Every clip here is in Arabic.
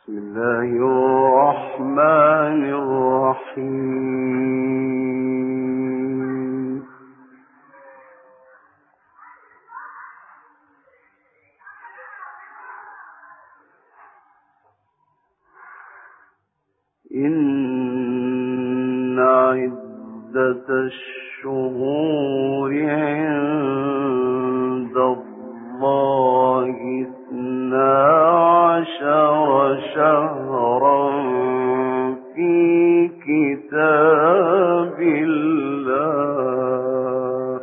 بسم الله الرحمن الرحيم. إن عدة الشهور عند الله 12 شهرا في كتاب الله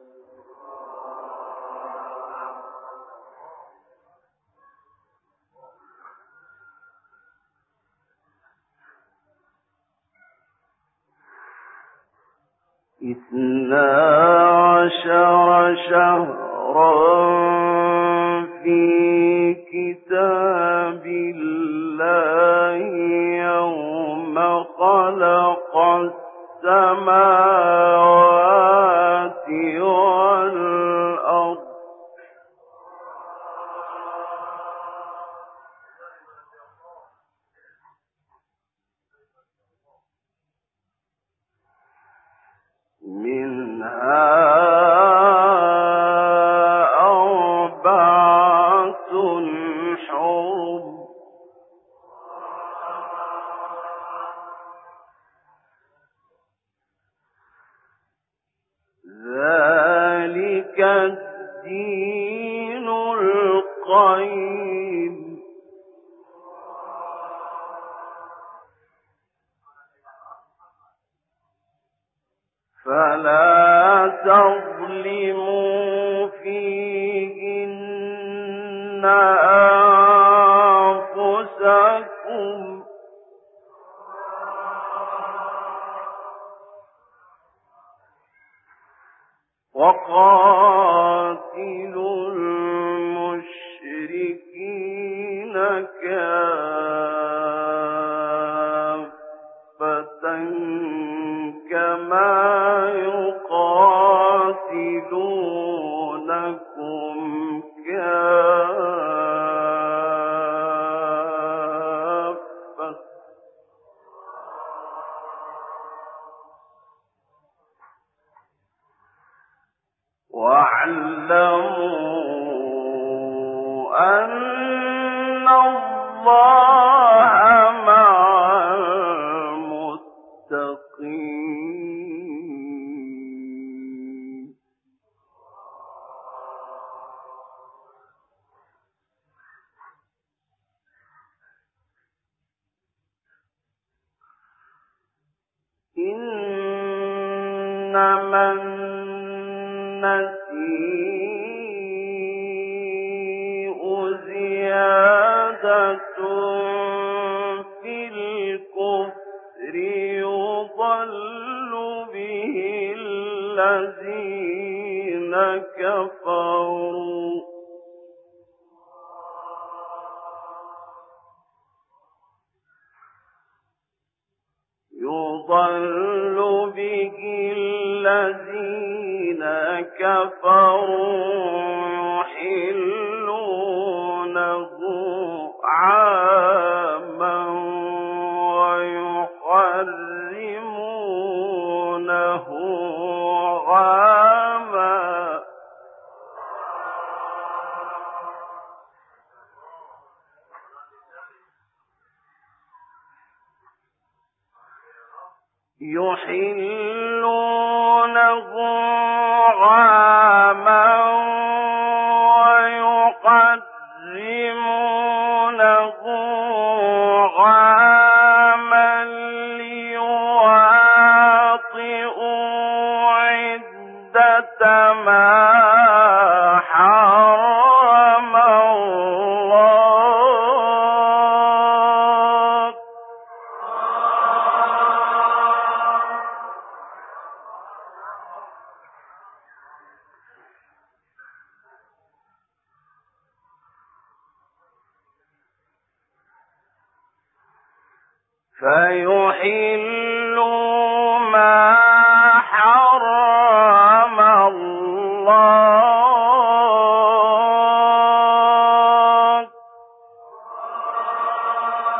شهرا في كتاب الله يوم خلق السماوات والأرض منها أربعة حرم ذلك الدين القيم فلا تظلموا فيهن أنفسكم وقاتلوا المشركين كافة كما يقاتلونكم كافة واعلموا أن الله مع المتقين إنما النسيء زيادة في الكفر يضل به الذين كفروا يحلونه عاما ويحرمونه عاما يحلونه عاما ويحرمونه عاما ليواطئوا عدة ما حرم الله فيحلوا ما حرم الله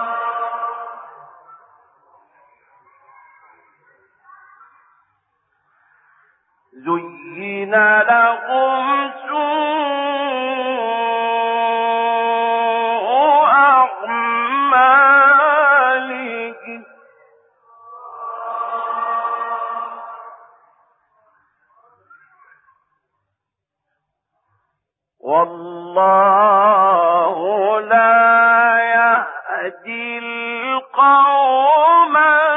تهدي القوم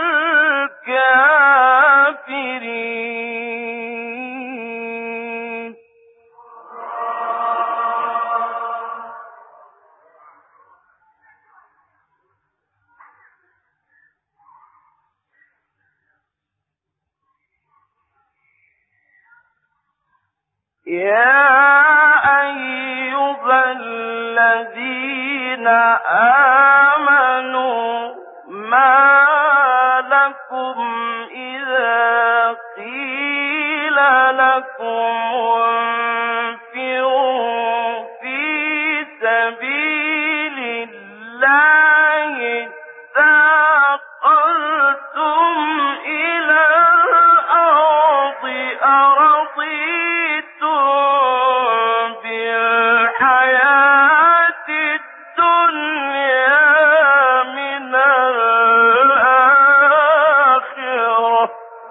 الكافرين. يا أيها الذين آمنوا ما لكم إذا قيل لكم انفروا في سبيل الله اثاقلتم إلى الأرض أرضيتم بالحياة الدنيا من الآخرة.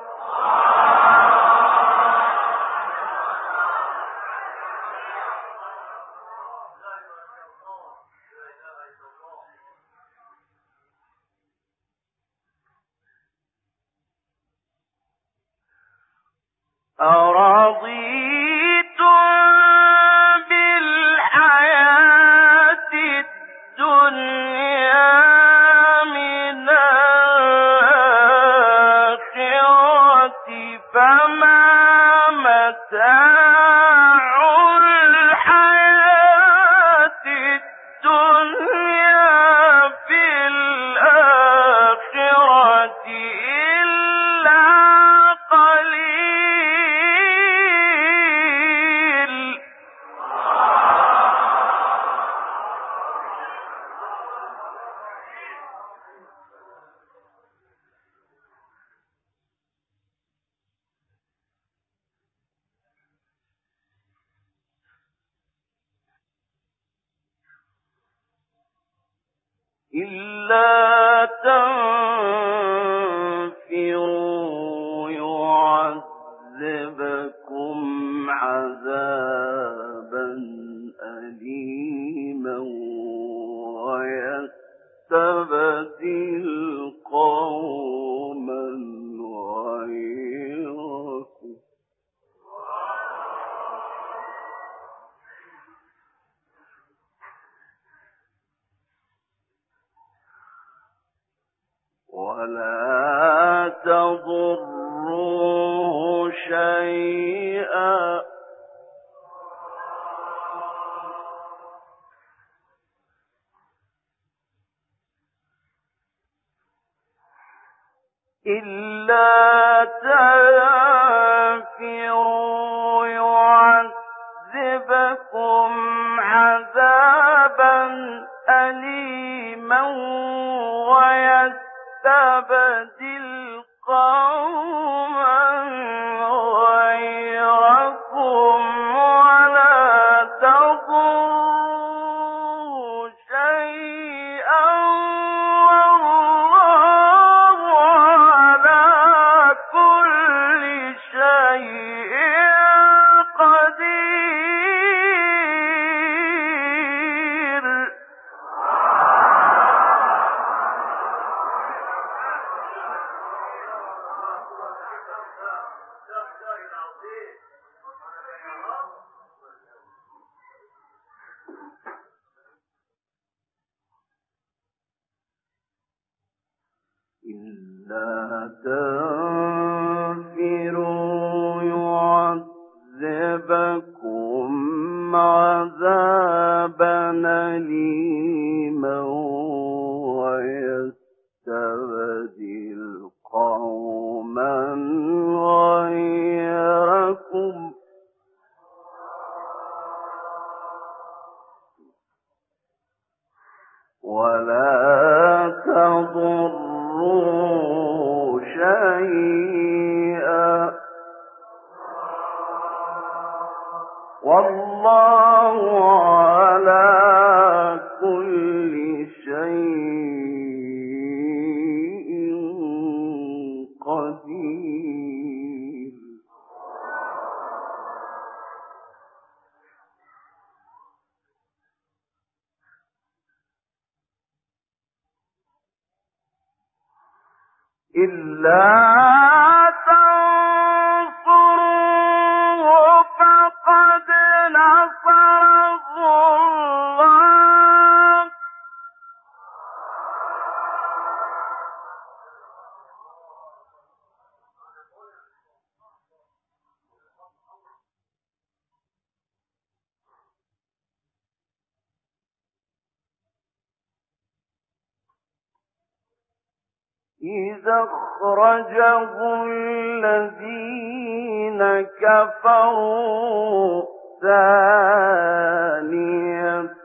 أرضيتم بالحياة الدنيا من الآخرة فما متاع الحياة الدنيا في الآخرة إلا قليل. إلا تنفروا يعذبكم عذابا أليما ويستبدل قوما غيركم ولا تضروه شيئا إلا تنفروا يعذبكم عذابا أليما ويستبدل قوما غيركم ولا تضروا شيئا والله على كل شيء قدير. إلا تنفروا يعذبكم عذابا أليما ويستبدل قوما غيركم ولا تضروا شيئا والله على كل شيء قدير. إلا تنصروه فقد نصره الله. إذا أخرجه الذين كفروا ثاني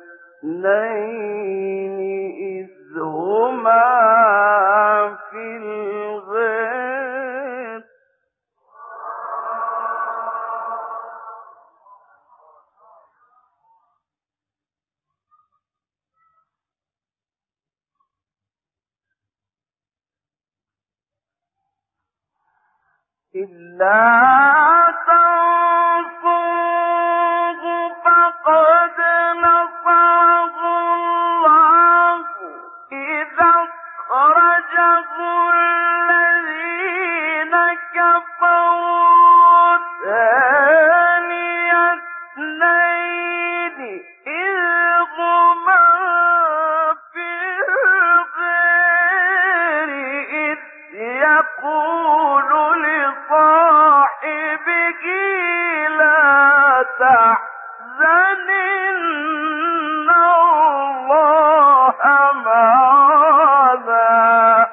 اثنين إذ هما في الغار إلا تنصروه فقد نصره الله إذا أخرجه الذين كفروا ثاني اثنين إذ هما في الغار إذ يقول لصاحبه لا تحزن إن الله معنا.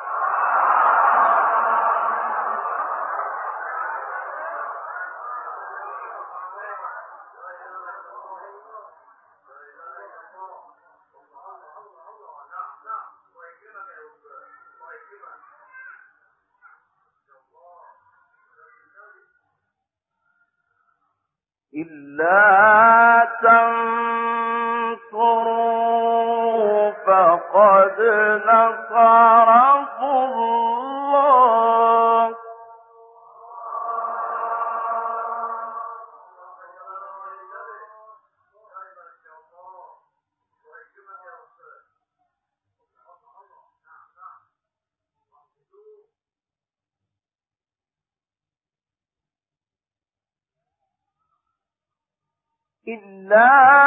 إلا تنصروه فقد نصره الله إلا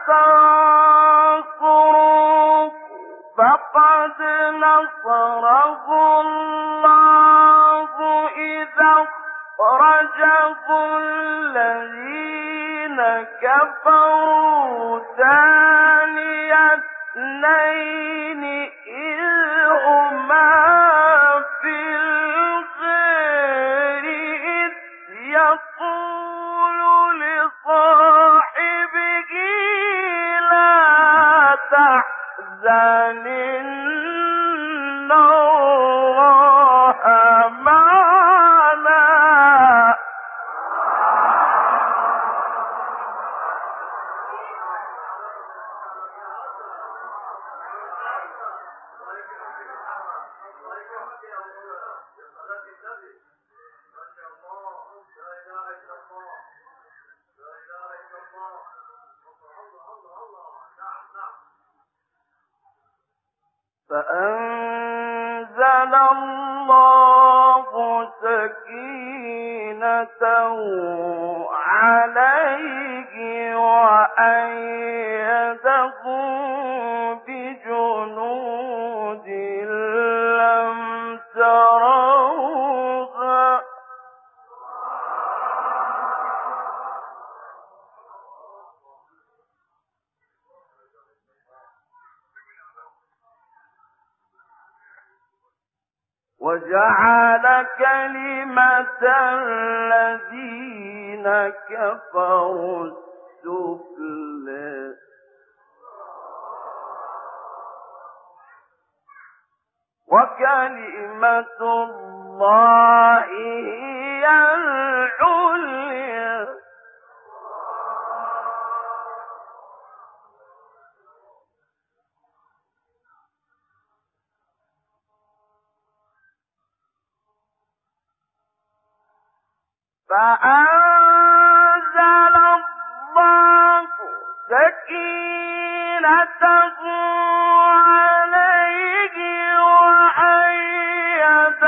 تنصروه فقد نصره الله إذا أخرجه الذين كفروا ثاني اثنين إذ هما في الغار إذ يقول لصاحبه لا تحزن إن الله معنا. فأنزل الله سكينته عليه وأيده بجنود لم تروها وجعل كلمة الذين كفروا السفلى وكلمة الله هي العليا. فأنزل الله سكينته عليه وأيده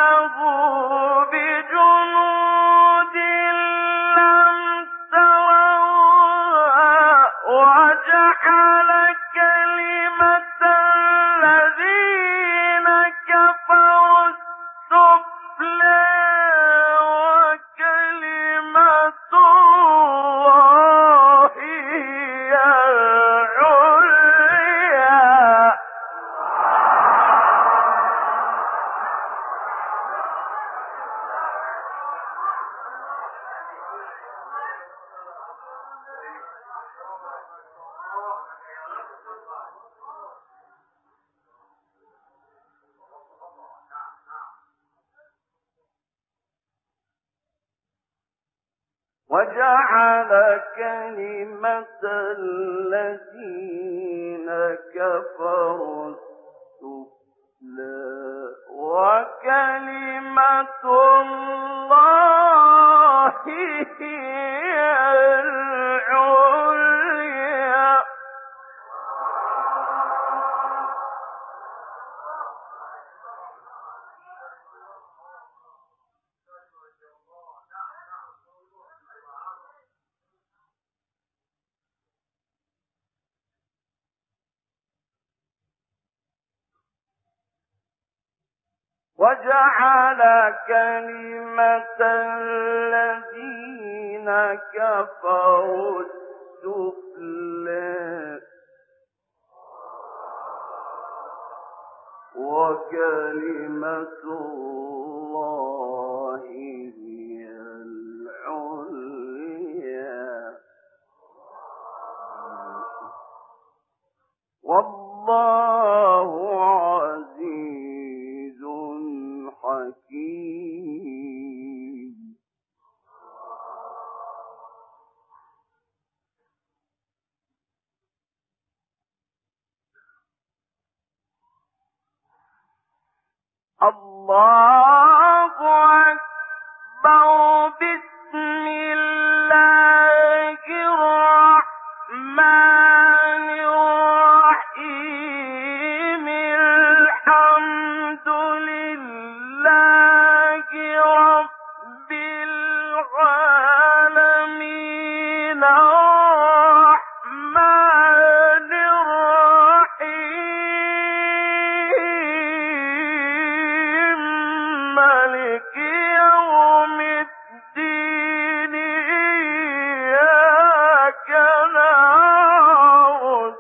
وجعل كلمة الذين كفروا السفلى وكلمة الله هي العليا وجعل كلمة الذين كفروا السفلى وكلمة الله هي العليا والله عزيز حكيم الله أكبر بسم الله الرحمن الرحيم الحمد لله رب العالمين الرحمن الرحيم مالك يوم الدين إياك نعبد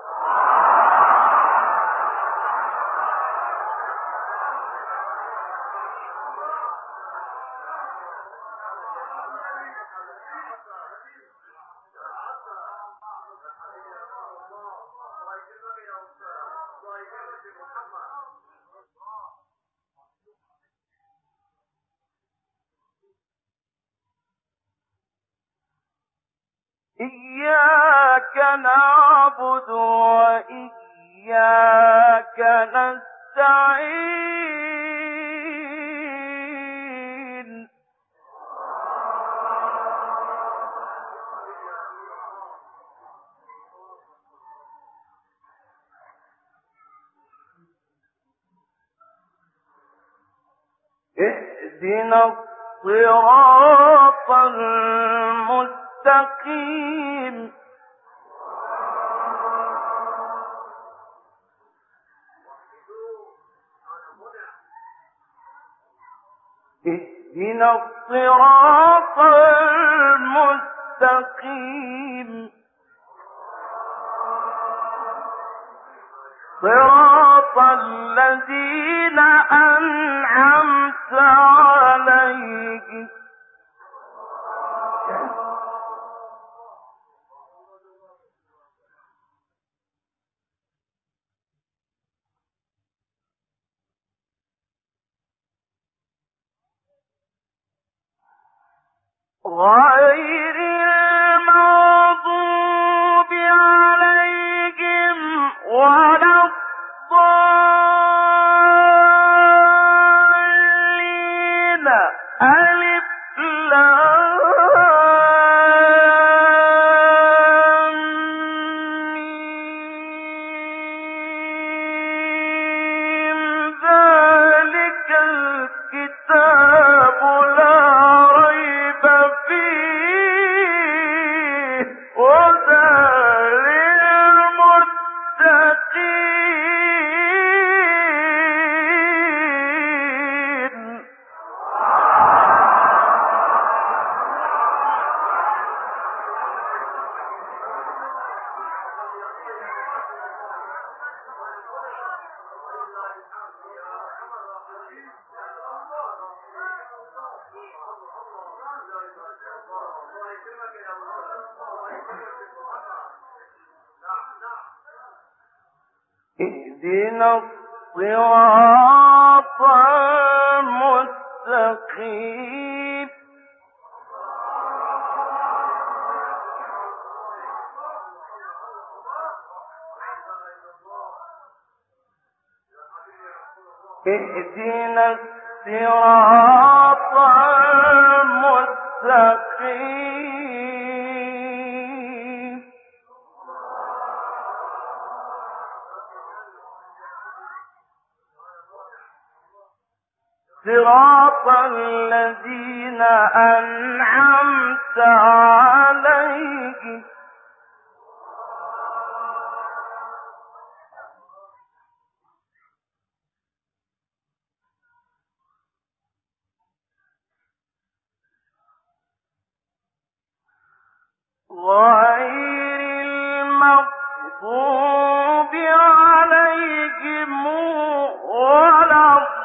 إياك نعبد وإياك نستعين اهدنا الصراط المستقيم اهدنا الصراط المستقيم صراط الذين أنعمت عليهم غير المغضوب عليهم ولا الضالين ألف لام ميم ذلك الكتاب لا ريب فيه اهدنا الصراط المستقيم اهدنا الصراط المستقيم صراط الذين أنعمت عليهم غير المغضوب عليهم ولا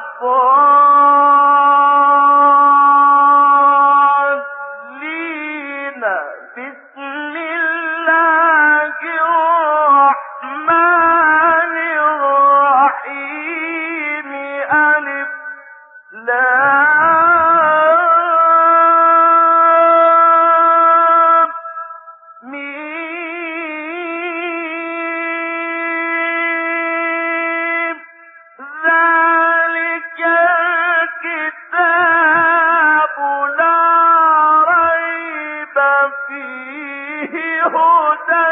الضالين بسم الله الرحمن الرحيم ألف لام ميم ذلك الكتاب لا ريب فيه هدى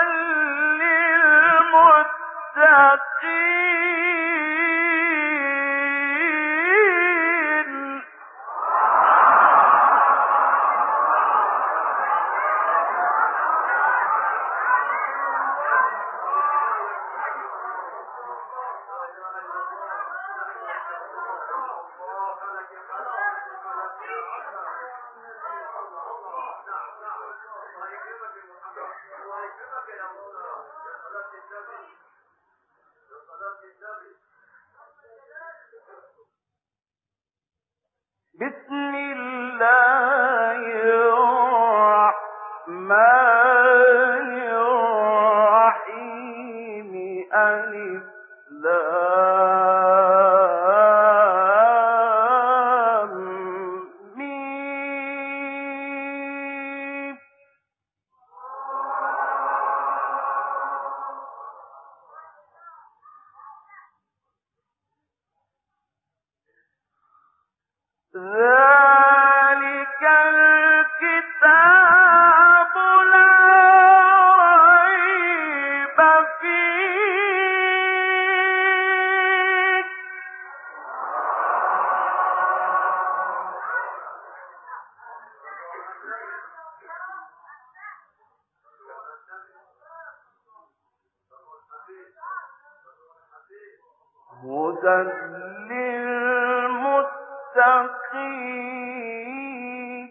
للمتقين بسم الله الرحمن الرحيم ألف لام ميم ذلك الكتاب لا ريب فيه هدى للمتقين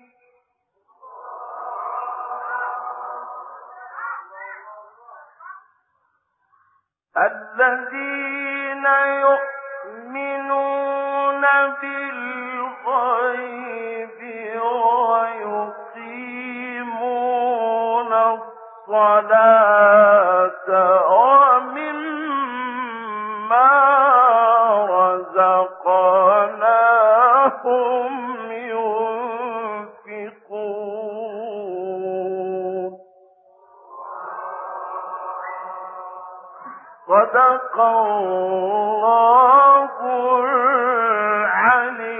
الذين يؤمنون بالغيب ويقيمون الصلاة ومما رزقناهم ينفقون صدق الله العلي